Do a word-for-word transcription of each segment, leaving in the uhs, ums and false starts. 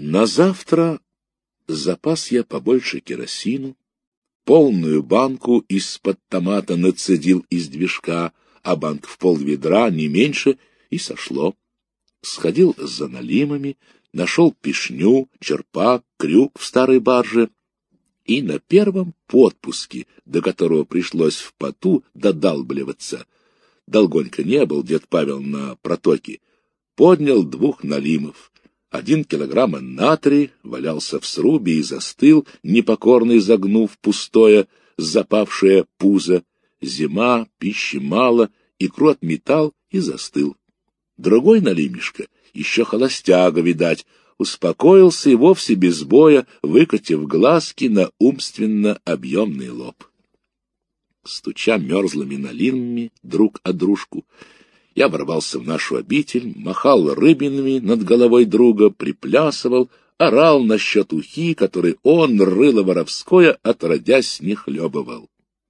На завтра запас я побольше керосину, полную банку из-под томата нацедил из движка, а банк в полведра, не меньше, и сошло. Сходил за налимами, нашел пишню, черпак, крюк в старой барже, и на первом подпуске, до которого пришлось в поту додалбливаться, долгонько не был дед Павел на протоке, поднял двух налимов. Один килограмма натрия валялся в срубе и застыл, непокорно изогнув пустое, запавшее пузо. Зима, пищи мало, икру отметал и застыл. Другой налимишка, еще холостяга, видать, успокоился и вовсе без боя, выкатив глазки на умственно объемный лоб. Стуча мерзлыми налимами друг о дружку, я ворвался в нашу обитель, махал рыбинами над головой друга, приплясывал, орал насчет ухи, которой он, рыло воровское, отродясь не хлебывал.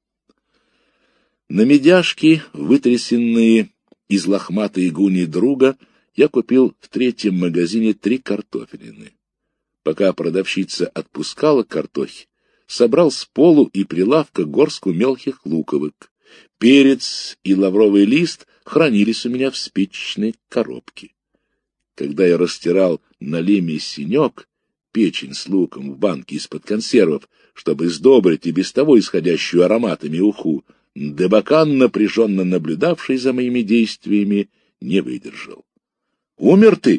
На медяшки, вытрясенные из лохматой гуни друга, я купил в третьем магазине три картофелины. Пока продавщица отпускала картохи, собрал с полу и прилавка горстку мелких луковок. Перец и лавровый лист хранились у меня в спичечной коробке. Когда я растирал на леме синек, печень с луком в банке из-под консервов, чтобы сдобрить и без того исходящую ароматами уху, Дебакан, напряженно наблюдавший за моими действиями, не выдержал. — Умер ты?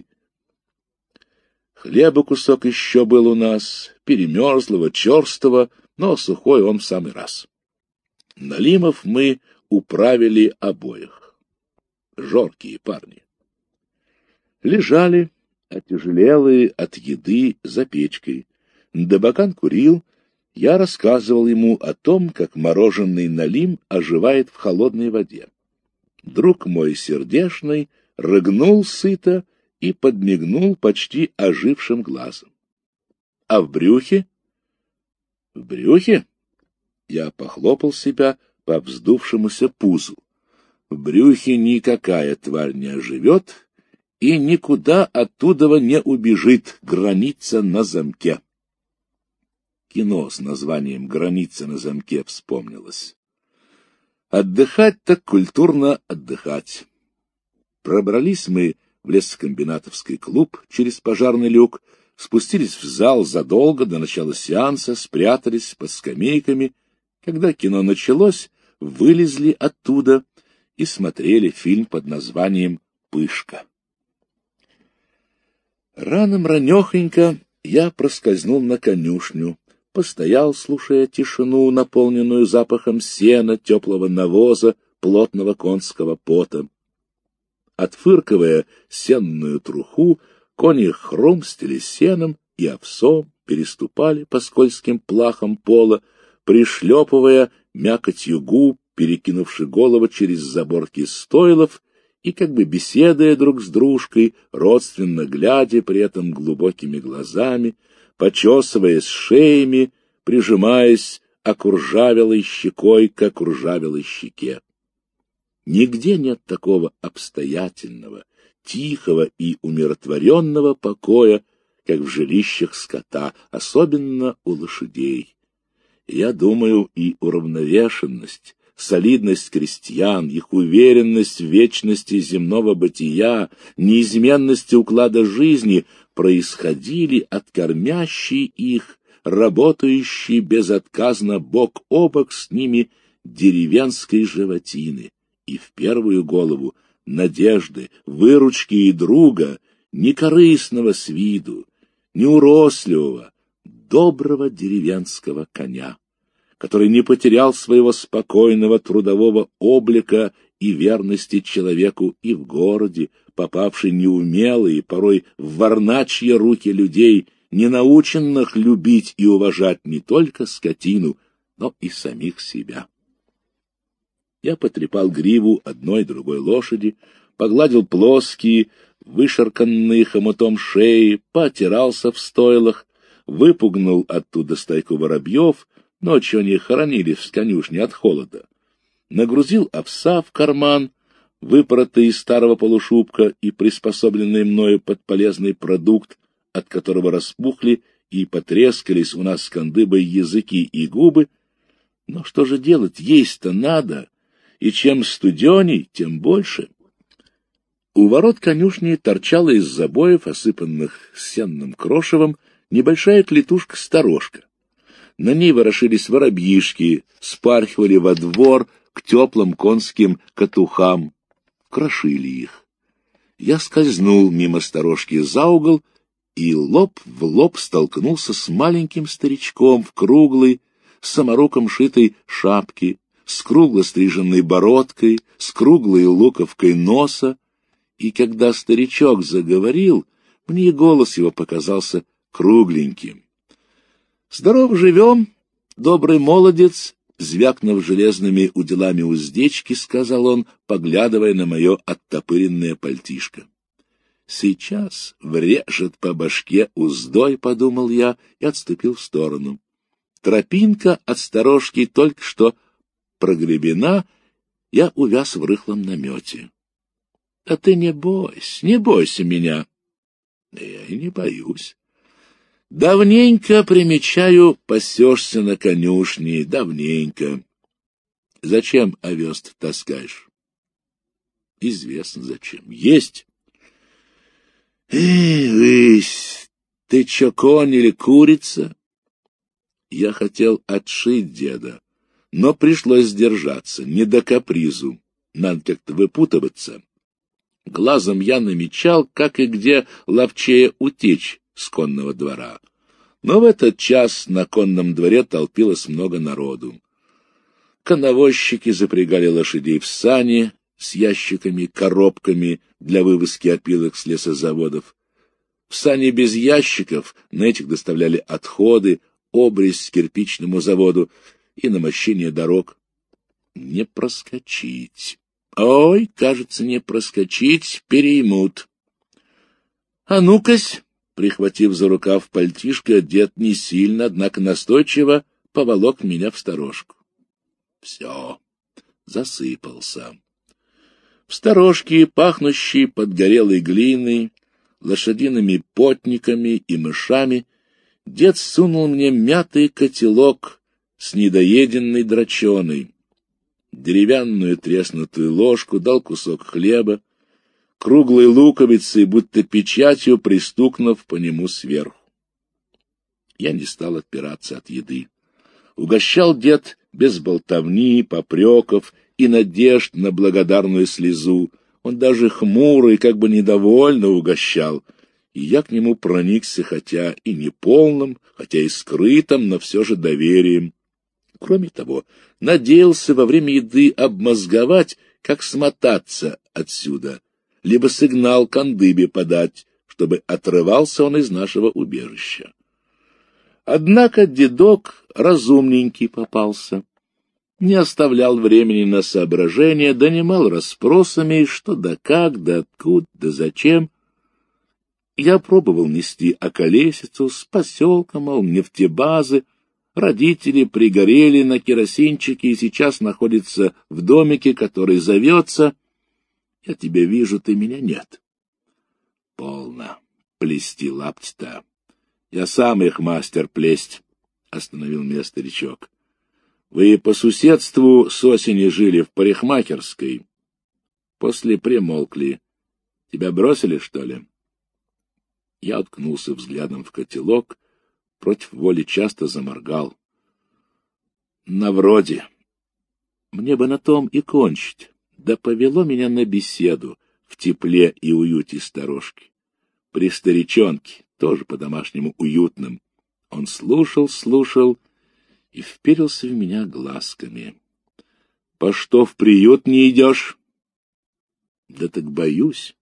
Хлеба кусок еще был у нас, перемерзлого, черстого, но сухой он в самый раз. Налимов мы управили обоих. Жоркие парни. Лежали, отяжелелые от еды, за печкой. Дебакан курил, я рассказывал ему о том, как мороженый налим оживает в холодной воде. Друг мой сердешный рыгнул сыто и подмигнул почти ожившим глазом. — А в брюхе? — В брюхе? Я похлопал себя по вздувшемуся пузу. В брюхе никакая тварь не оживет и никуда оттуда не убежит, граница на замке. Кино с названием «Граница на замке» вспомнилось. Отдыхать так культурно отдыхать. Пробрались мы в лесокомбинатовский клуб через пожарный люк, спустились в зал задолго до начала сеанса, спрятались под скамейками. Когда кино началось, вылезли оттуда и смотрели фильм под названием «Пышка». Раном-ранехонько я проскользнул на конюшню, постоял, слушая тишину, наполненную запахом сена, теплого навоза, плотного конского пота. Отфыркивая сенную труху, кони хрумстили сеном и овсом, переступали по скользким плахам пола, пришлепывая мякотью губ, перекинувши голову через заборки стойлов и, как бы беседуя друг с дружкой, родственно глядя при этом глубокими глазами, почесываясь шеями, прижимаясь окуржавелой щекой к окуржавелой щеке. Нигде нет такого обстоятельного, тихого и умиротворенного покоя, как в жилищах скота, особенно у лошадей. Я думаю, и уравновешенность, солидность крестьян, их уверенность в вечности земного бытия, неизменности уклада жизни происходили от кормящей их, работающей безотказно бок о бок с ними деревенской животины, и в первую голову надежды, выручки и друга, некорыстного с виду, неуросливого, доброго деревенского коня, который не потерял своего спокойного трудового облика и верности человеку и в городе, попавший неумелые, порой в варначьи руки людей, не наученных любить и уважать не только скотину, но и самих себя. Я потрепал гриву одной другой лошади, погладил плоские, вышарканные хомутом шеи, потирался в стойлах, выпугнул оттуда стайку воробьев, ночью они хоронились в конюшне от холода, нагрузил овса в карман, выпоротый из старого полушубка и приспособленный мною под полезный продукт, от которого распухли и потрескались у нас с Кандыбой языки и губы. Но что же делать? Есть-то надо, и чем студеней, тем больше. У ворот конюшни торчала из забоев, осыпанных сенным крошевом, небольшая клетушка-сторожка. На ней ворошились воробьишки, спархивали во двор к теплым конским катухам, крошили их. Я скользнул мимо сторожки за угол и лоб в лоб столкнулся с маленьким старичком в круглой, саморуком шитой шапке, с кругло стриженной бородкой, с круглой луковкой носа, и когда старичок заговорил, мне голос его показался кругленьким. «Здоров живем, добрый молодец», звякнув железными уделами уздечки, сказал он, поглядывая на мое оттопыренное пальтишко. «Сейчас врежет по башке уздой», — подумал я и отступил в сторону. Тропинка от сторожки только что прогребена, я увяз в рыхлом намете. — А ты не бойся, не бойся меня. — Я и не боюсь. Давненько, примечаю, пасешься на конюшне, давненько. Зачем овес таскаешь? Известно зачем. Есть. Эй, высь, ты чё, конь или курица? Я хотел отшить деда, но пришлось сдержаться, не до капризу. Надо как-то выпутываться. Глазом я намечал, как и где ловчее утечь с конного двора. Но в этот час на конном дворе толпилось много народу. Коновозчики запрягали лошадей в сани с ящиками, коробками для вывозки опилок с лесозаводов. В сани без ящиков на этих доставляли отходы, обрезь к кирпичному заводу и намощение дорог. Не проскочить. Ой, кажется, не проскочить, переймут. А ну-кась, прихватив за рукав пальтишко, дед не сильно, однако настойчиво поволок меня в сторожку. Все, засыпался. В сторожке, пахнущей подгорелой глиной, лошадиными потниками и мышами, дед сунул мне мятый котелок с недоеденной драченой, деревянную треснутую ложку, дал кусок хлеба, круглой луковицей, будто печатью пристукнув по нему сверху. Я не стал отпираться от еды. Угощал дед без болтовни, попреков и надежд на благодарную слезу. Он даже хмурый, как бы недовольно угощал, и я к нему проникся, хотя и не полным, хотя и скрытым, но все же доверием. Кроме того, надеялся во время еды обмозговать, как смотаться отсюда, либо сигнал Кандыбе подать, чтобы отрывался он из нашего убежища. Однако дедок разумненький попался, не оставлял времени на соображения, донимал расспросами, что да как, да откуда, да зачем. Я пробовал нести околесицу с поселка, мол, нефтебазы, родители пригорели на керосинчике и сейчас находятся в домике, который зовется «Я тебя вижу, ты меня нет». Полно плести лапти-то. Я сам их мастер плесть, — остановил меня старичок. Вы по соседству с осени жили в парикмахерской. После примолкли. Тебя бросили, что ли? Я уткнулся взглядом в котелок, против воли часто заморгал. На вроде. Мне бы на том и кончить. Да повело меня на беседу в тепле и уюте сторожки. При старичонке, тоже по-домашнему уютным. Он слушал, слушал и вперился в меня глазками. — По что в приют не идешь? — Да так боюсь.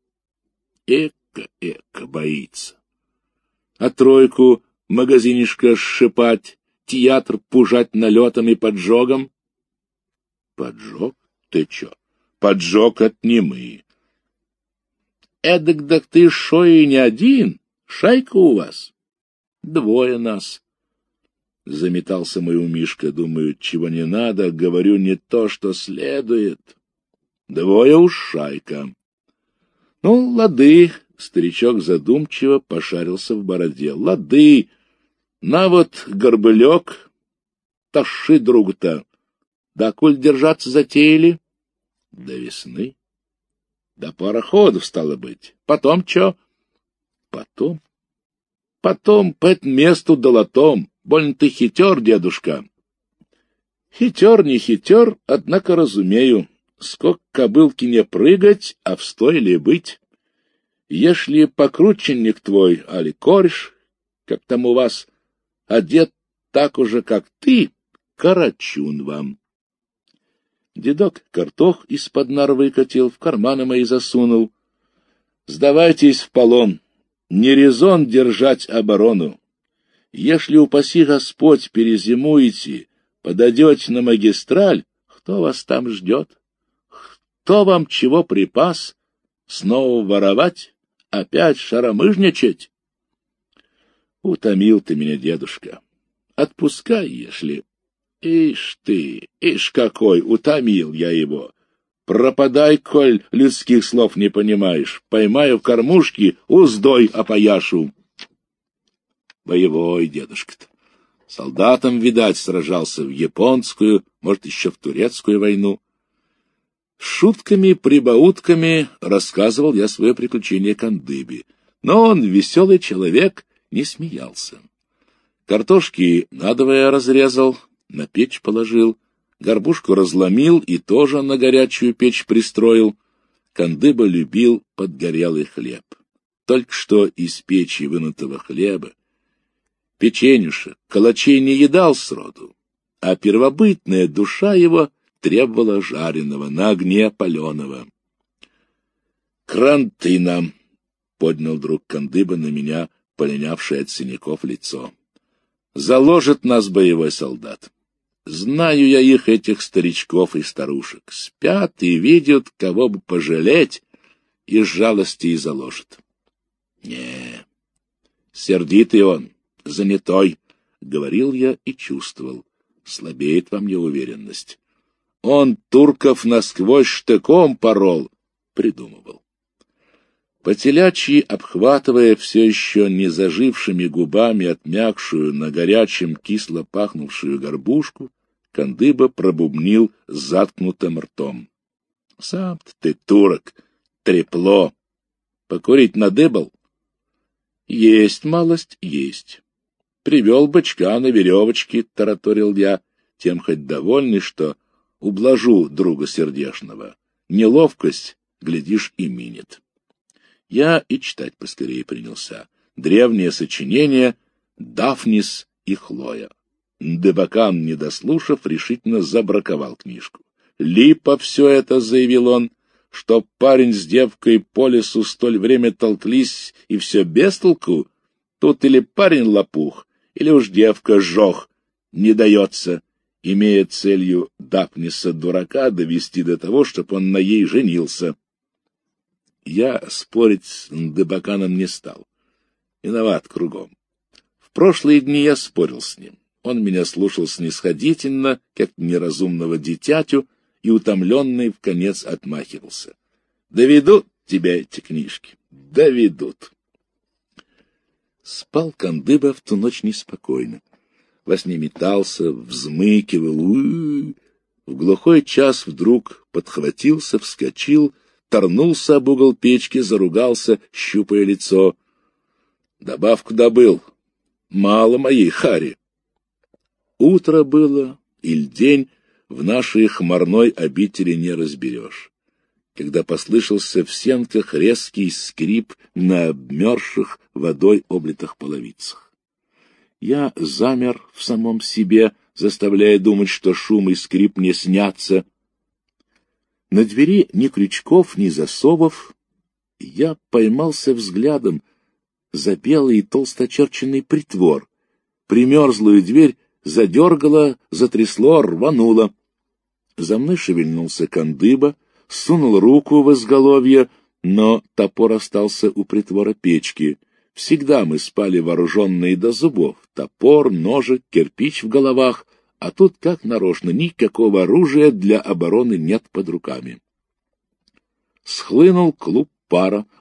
Эка-эка боится. А тройку магазинишко сшипать, театр пужать налетом и поджогом? — Поджог? Ты чё? Поджог отними. — Эдак так ты шо и не один? Шайка у вас? — Двое нас. Заметался мой умишка, думаю, чего не надо, говорю не то, что следует. Двое уж шайка. Ну, лады, Старичок задумчиво пошарился в бороде. — Лады! На вот, горбылек, таши друга-то. Да коль держаться затеяли? — До весны. — До пароходов, стало быть. Потом чё? — Потом? — Потом по этому месту долотом. Больно ты хитер, дедушка. — Хитер, не хитер, однако разумею. Сколько кобылки не прыгать, а в стойле быть. Ешли покрученник твой, али кореш, как там у вас, одет так уже, как ты, карачун вам. Дедок картох из-под нар выкатил, в карманы мои засунул. Сдавайтесь в полон, не резон держать оборону. Ешли, упаси Господь, перезимуете, подойдете на магистраль, кто вас там ждет? Кто вам чего припас? Снова воровать? Опять шаромыжничать? Утомил ты меня, дедушка. Отпускай, ешли. Ишь ты, ишь какой, утомил я его. Пропадай, коль людских слов не понимаешь. Поймаю в кормушке, уздой опояшу. Боевой дедушка-то. Солдатом, видать, сражался в японскую, может, еще в турецкую войну. Шутками-прибаутками рассказывал я свое приключение Кандыбе, но он, веселый человек, не смеялся. Картошки надвое разрезал, на печь положил, горбушку разломил и тоже на горячую печь пристроил. Кандыба любил подгорелый хлеб. Только что из печи вынутого хлеба печенюшек, калачей не едал сроду, а первобытная душа его требовала жареного, на огне паленого. — Кранты нам! — поднял друг Кандыба на меня, полинявшее от синяков лицо. — Заложит нас боевой солдат. Знаю я их, этих старичков и старушек. Спят и видят, кого бы пожалеть, из жалости и заложит. Не, сердитый он, занятой, — говорил я и чувствовал. Слабеет во мне уверенность. Он турков насквозь штыком порол, придумывал. По-телячьи, обхватывая все еще не зажившими губами отмякшую на горячем кисло пахнувшую горбушку, Кандыба пробубнил заткнутым ртом. — Сам-то ты турок, трепло. Покурить надыбал? — Есть малость, есть. Привел бычка на веревочке, — тараторил я, тем хоть довольный, что ублажу друга сердешного. Неловкость, глядишь, и минет. Я и читать поскорее принялся. Древнее сочинение «Дафнис и Хлоя». Дебакан, не дослушав, решительно забраковал книжку. «Липа все это», — заявил он, — «что парень с девкой по лесу столь время толклись, и все без толку. Тут или парень лопух, или уж девка жох, не дается, имея целью Дафниса дурака довести до того, чтоб он на ей женился». Я спорить с Дебаканом не стал. Виноват кругом. В прошлые дни я спорил с ним. Он меня слушал снисходительно, как неразумного дитятю, и утомленный вконец отмахивался. «Доведут тебя эти книжки, доведут». Спал Кандыба в ту ночь неспокойно. Во сне метался, взмыкивал. У-у-у. В глухой час вдруг подхватился, вскочил, торнулся об угол печки, заругался, щупая лицо. Добавку добыл. Мало моей хари. Утро было, иль день, в нашей хмарной обители не разберешь. Когда послышался в сенках резкий скрип на обмерзших водой облитых половицах. Я замер в самом себе, заставляя думать, что шум и скрип мне снятся. На двери ни крючков, ни засовов. Я поймался взглядом за белый толсто очерченный притвор. Примерзлую дверь задергало, затрясло, рвануло. За мной шевельнулся Кандыба, сунул руку в изголовье, но топор остался у притвора печки. Всегда мы спали вооруженные до зубов. Топор, ножик, кирпич в головах. А тут, как нарочно, никакого оружия для обороны нет под руками. Схлынул клуб пара,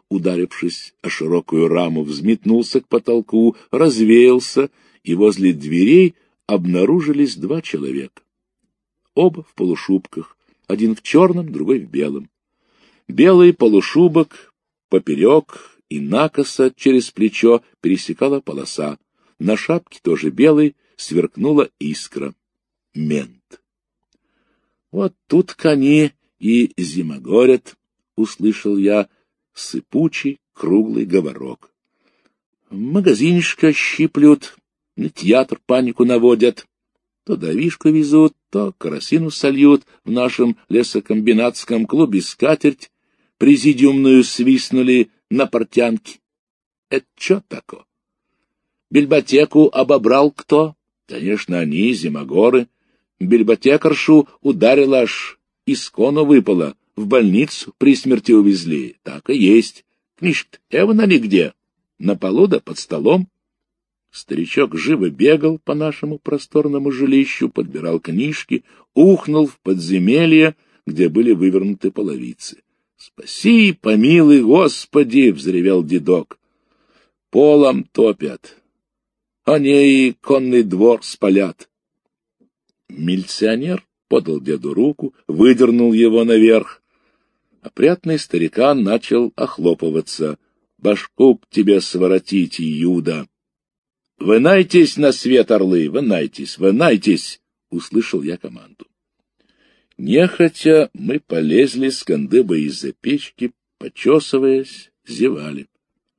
ударившись о широкую раму, взметнулся к потолку, развеялся, и возле дверей обнаружились два человека. Оба в полушубках, один в черном, другой в белом. Белый полушубок поперек и накосо через плечо пересекала полоса. На шапке, тоже белой, сверкнула искра. Мент. Вот тут-ка они и зимогорят, — услышал я сыпучий круглый говорок. Магазинишко щиплют, на театр панику наводят, то давишку везут, то карасину сольют, в нашем лесокомбинатском клубе скатерть президиумную свистнули на портянке. Это чё тако? Бельботеку обобрал кто? Конечно, они, зимогоры. Бельботекаршу ударила, аж из кону выпала, в больницу при смерти увезли. Так и есть. Книжка-то эвна нигде. На полу да под столом. Старичок живо бегал по нашему просторному жилищу, подбирал книжки, ухнул в подземелье, где были вывернуты половицы. — Спаси, помилуй, Господи! — взревел дедок. — Полом топят. Они и конный двор спалят. Милиционер подал деду руку, выдернул его наверх. Опрятный старикан начал охлопываться. — Башку б тебе своротить, Иуда! — Вынайтесь на свет, орлы, вынайтесь, вынайтесь! — услышал я команду. Нехотя мы полезли с Кандыбой из-за печки, почесываясь, зевали.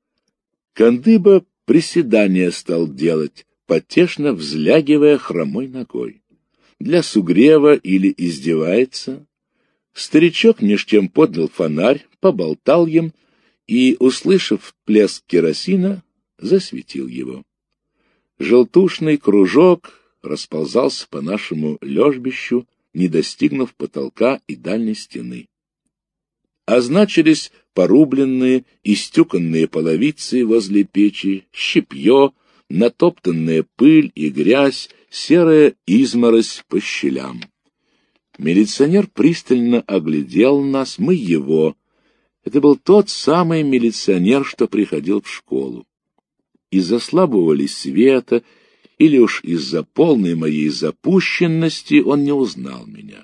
Кандыба приседания стал делать, потешно взлягивая хромой ногой. Для сугрева или издевается. Старичок меж тем поднял фонарь, поболтал им и, услышав плеск керосина, засветил его. Желтушный кружок расползался по нашему лежбищу, не достигнув потолка и дальней стены. Означились порубленные и стюканные половицы возле печи, щепье, натоптанная пыль и грязь, серая изморозь по щелям. Милиционер пристально оглядел нас, мы его. Это был тот самый милиционер, что приходил в школу. Из-за слабого ли света или уж из-за полной моей запущенности он не узнал меня.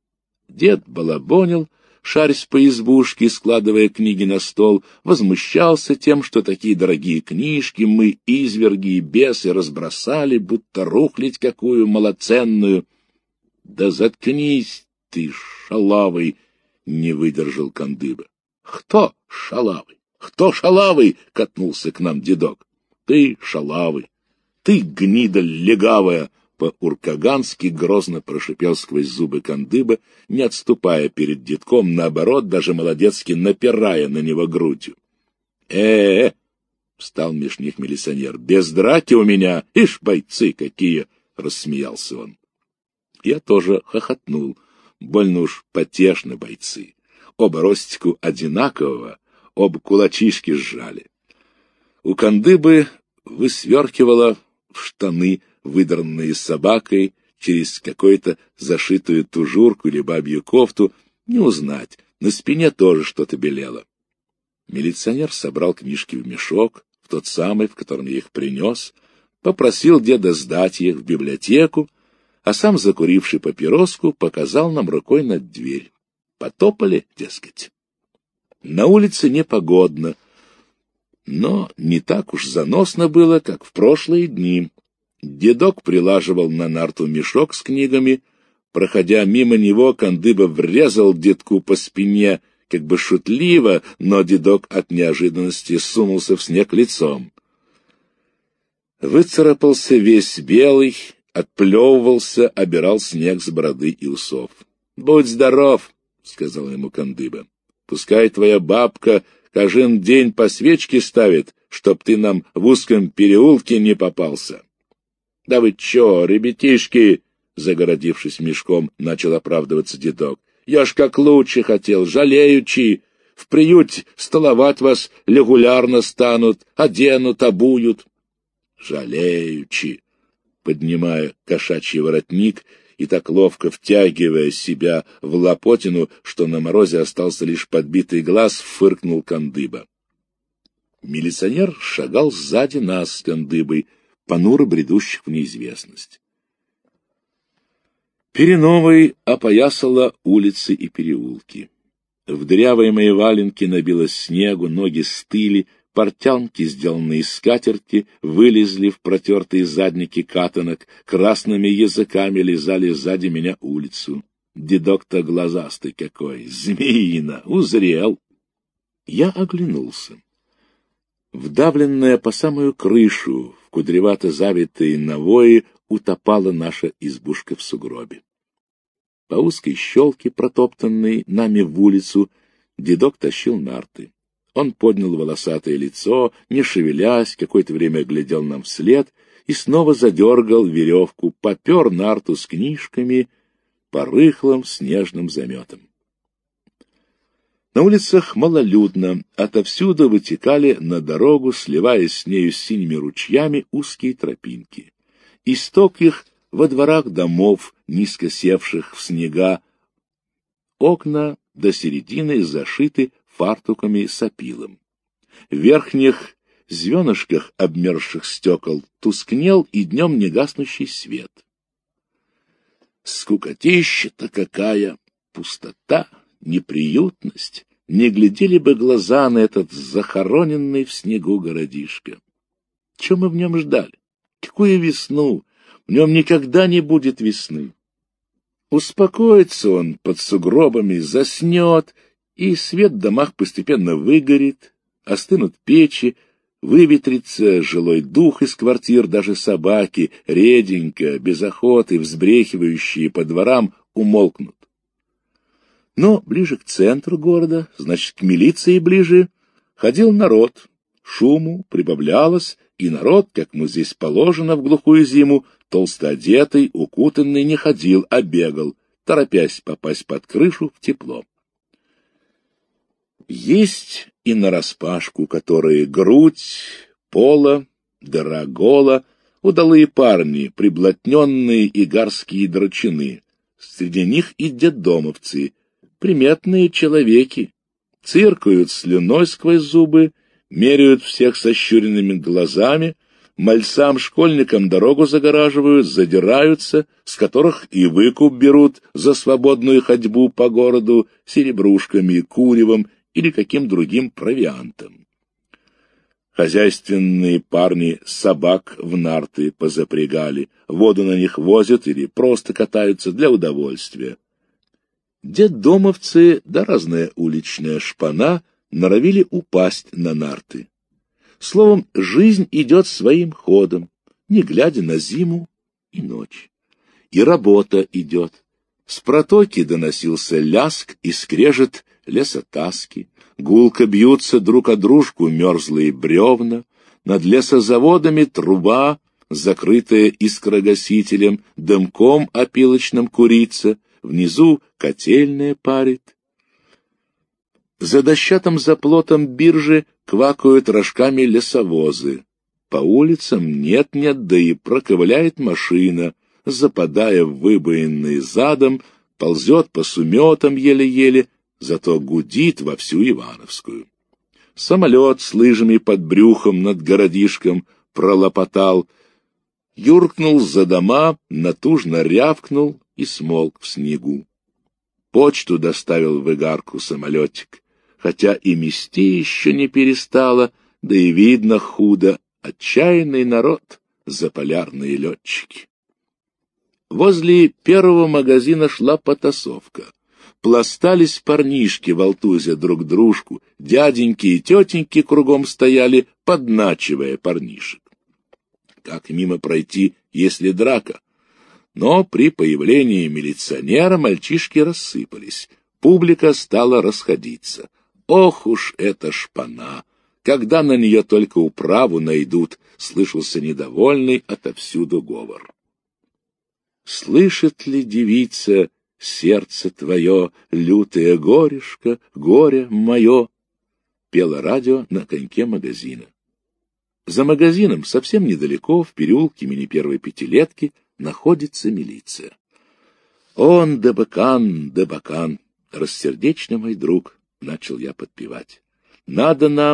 Дед балабонил, шарясь по избушке, складывая книги на стол, возмущался тем, что такие дорогие книжки мы, изверги и бесы, разбросали, будто рухлядь какую малоценную. — Да заткнись ты, шалавый! — не выдержал Кандыба. — Кто шалавый? Кто шалавый? — катнулся к нам дедок. — Ты шалавый! Ты гнида легавая! — по-уркагански грозно прошипел сквозь зубы Кандыба, не отступая перед детком, наоборот, даже молодецки напирая на него грудью. «Э-э-э!» — встал меж них милиционер. «Без драки у меня! Ишь, бойцы какие!» — рассмеялся он. Я тоже хохотнул. Больно уж потешны бойцы. Оба ростику одинакового, оба кулачишки сжали. У Кандыбы высверкивало в штаны, выдранные собакой, через какую-то зашитую тужурку или бабью кофту, не узнать, на спине тоже что-то белело. Милиционер собрал книжки в мешок, в тот самый, в котором я их принес, попросил деда сдать их в библиотеку, а сам, закуривший папироску, показал нам рукой на дверь. Потопали, дескать. На улице непогодно, но не так уж заносно было, как в прошлые дни. Дедок прилаживал на нарту мешок с книгами. Проходя мимо него, Кандыба врезал дедку по спине, как бы шутливо, но дедок от неожиданности сунулся в снег лицом. Выцарапался весь белый, отплевывался, обирал снег с бороды и усов. — Будь здоров, — сказал ему Кандыба. — Пускай твоя бабка каждый день по свечке ставит, чтоб ты нам в узком переулке не попался. — Да вы чё, ребятишки, — загородившись мешком, начал оправдываться дедок. — Я ж как лучше хотел, жалеючи. В приют столовать вас регулярно станут, оденут, обуют. — Жалеючи, — поднимая кошачий воротник и так ловко втягивая себя в лопотину, что на морозе остался лишь подбитый глаз, фыркнул Кандыба. Милиционер шагал сзади нас с кондыбой, понуро бредущих в неизвестность. Переновой опоясала улицы и переулки. В дырявые мои валенки набилось снегу, ноги стыли, портянки, сделанные из скатерти, вылезли в протертые задники катанок, красными языками лизали сзади меня улицу. Дедок-то глазастый какой, змеина, узрел. Я оглянулся. Вдавленная по самую крышу, в кудревато завитые навои, утопала наша избушка в сугробе. По узкой щелке, протоптанной нами в улицу, дедок тащил нарты. Он поднял волосатое лицо, не шевелясь, какое-то время глядел нам вслед и снова задергал веревку, попер нарту с книжками по рыхлым снежным заметам. На улицах малолюдно, отовсюду вытекали на дорогу, сливаясь с нею синими ручьями, узкие тропинки. Исток их во дворах домов, низко севших в снега. Окна до середины зашиты фартуками с опилом. В верхних звенышках обмерзших стекол тускнел и днем негаснущий свет. Скукотища-то какая, пустота, неприютность, не глядели бы глаза на этот захороненный в снегу городишко. Чего мы в нем ждали? Какую весну? В нем никогда не будет весны. Успокоится он под сугробами, заснет, и свет в домах постепенно выгорит, остынут печи, выветрится жилой дух из квартир, даже собаки, реденько, без охоты, взбрехивающие по дворам, умолкнут. Но ближе к центру города, значит, к милиции ближе, ходил народ, шуму прибавлялось, и народ, как мы здесь положено в глухую зиму, толсто одетый, укутанный, не ходил, а бегал, торопясь попасть под крышу в тепло. Есть и нараспашку, которые грудь, пола, дыра гола, удалые парни, приблотненные игарские драчуны. Среди них и детдомовцы, приметные человеки, циркают слюной сквозь зубы, меряют всех сощуренными глазами, мальцам-школьникам дорогу загораживают, задираются, с которых и выкуп берут за свободную ходьбу по городу серебрушками, куревом или каким другим провиантом. Хозяйственные парни собак в нарты позапрягали, воду на них возят или просто катаются для удовольствия. Детдомовцы да разная уличная шпана норовили упасть на нарты. Словом, жизнь идет своим ходом, не глядя на зиму и ночь. И работа идет. С протоки доносился ляск и скрежет лесотаски, гулко бьются друг о дружку мерзлые бревна, над лесозаводами труба, закрытая искрогасителем, дымком опилочным курится, внизу котельная парит. За дощатым заплотом биржи квакают рожками лесовозы. По улицам нет-нет, да и проковыляет машина, западая в выбоинный задом, ползет по суметам еле-еле, зато гудит во всю Ивановскую. Самолет с лыжами под брюхом над городишком пролопотал, юркнул за дома, натужно рявкнул и смолк в снегу. Почту доставил в Игарку самолетик, хотя и мести еще не перестало, да и видно худо, отчаянный народ, заполярные летчики. Возле первого магазина шла потасовка. Пластались парнишки, волтузя друг дружку, дяденьки и тетеньки кругом стояли, подначивая парнишек. Как мимо пройти, если драка? Но при появлении милиционера мальчишки рассыпались, публика стала расходиться. Ох уж эта шпана! Когда на нее только управу найдут, слышался недовольный отовсюду говор. Слышит ли девица сердце твое, лютое горюшко, горе мое? Пело радио на коньке магазина. За магазином, совсем недалеко, в переулке имени первой пятилетки, находится милиция. Он дебакан, дебакан, рассердечный мой друг, начал я подпевать. Надо нам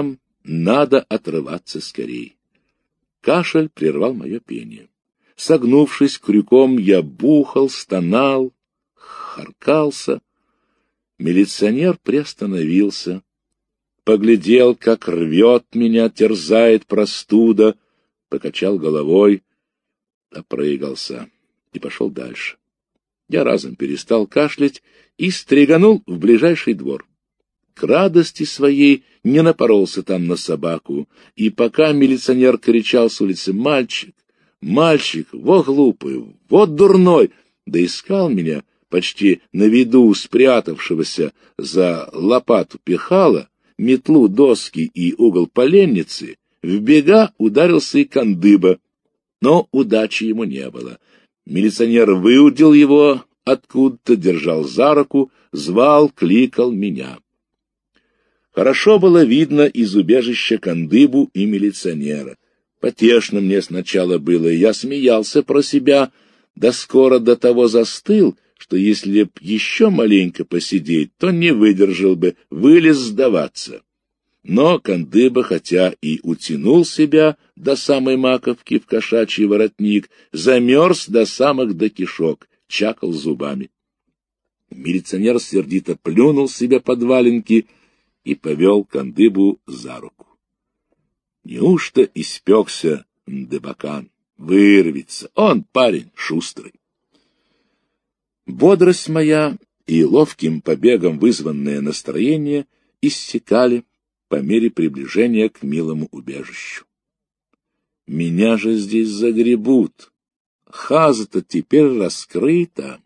Надо отрываться скорей. Кашель прервал мое пение. Согнувшись крюком, я бухал, стонал, харкался. Милиционер приостановился, поглядел, как рвет меня, терзает простуда, покачал головой, опрыгался и пошел дальше. Я разом перестал кашлять и стреганул в ближайший двор. К радости своей не напоролся там на собаку, и пока милиционер кричал с улицы: «Мальчик, мальчик, во глупый, вот дурной!» да искал меня почти на виду спрятавшегося за лопату пихала, метлу, доски и угол поленницы, в бега ударился и Кандыба, но удачи ему не было. Милиционер выудил его откуда-то, держал за руку, звал, кликал меня. Хорошо было видно из убежища Кандыбу и милиционера. Потешно мне сначала было, и я смеялся про себя, да скоро до того застыл, что если б еще маленько посидеть, то не выдержал бы, вылез сдаваться. Но Кандыба, хотя и утянул себя до самой маковки в кошачий воротник, замерз до самых до кишок, чакал зубами. Милиционер сердито плюнул себе под валенки и повел Кандыбу за руку. Неужто испекся Дебакан? Вырвется, он парень шустрый. Бодрость моя и ловким побегом вызванное настроение иссякали по мере приближения к милому убежищу. Меня же здесь загребут. Хаза-то теперь раскрыта.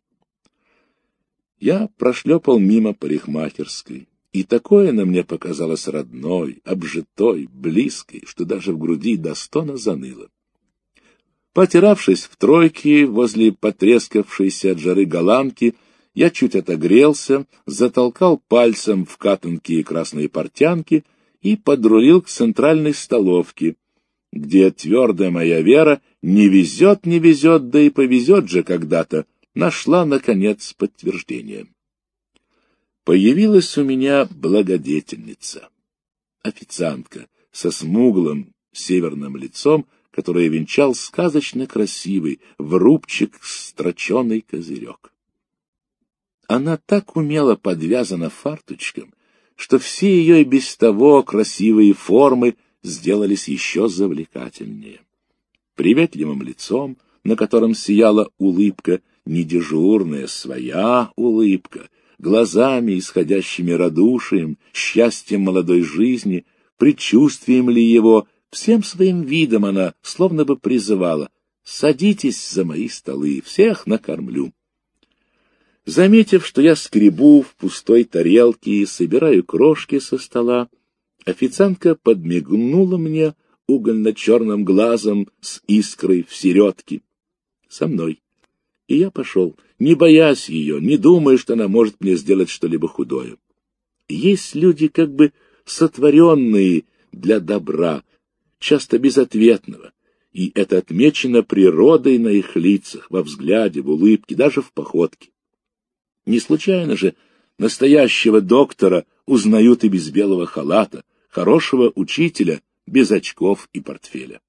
Я прошлепал мимо парикмахерской, и такое на мне показалось родной, обжитой, близкой, что даже в груди до стона заныло. Потиравшись в тройке возле потрескавшейся от жары голландки, я чуть отогрелся, затолкал пальцем в катанки красные портянки и подрулил к центральной столовке, где твердая моя вера не везет, не везет, да и повезет же когда-то, нашла, наконец, подтверждение. Появилась у меня благодетельница, официантка со смуглым северным лицом, которое венчал сказочно красивый в рубчик строченый козырек. Она так умело подвязана фарточком, что все ее и без того красивые формы сделались еще завлекательнее. Приветливым лицом, на котором сияла улыбка, не дежурная, своя улыбка, глазами, исходящими радушием, счастьем молодой жизни, предчувствием ли его, всем своим видом она словно бы призывала: «Садитесь за мои столы, всех накормлю». Заметив, что я скребу в пустой тарелке и собираю крошки со стола, официантка подмигнула мне угольно-черным глазом с искрой в середке. Со мной. И я пошел, не боясь ее, не думая, что она может мне сделать что-либо худое. Есть люди, как бы сотворенные для добра, часто безответного, и это отмечено природой на их лицах, во взгляде, в улыбке, даже в походке. Не случайно же настоящего доктора узнают и без белого халата, хорошего учителя без очков и портфеля.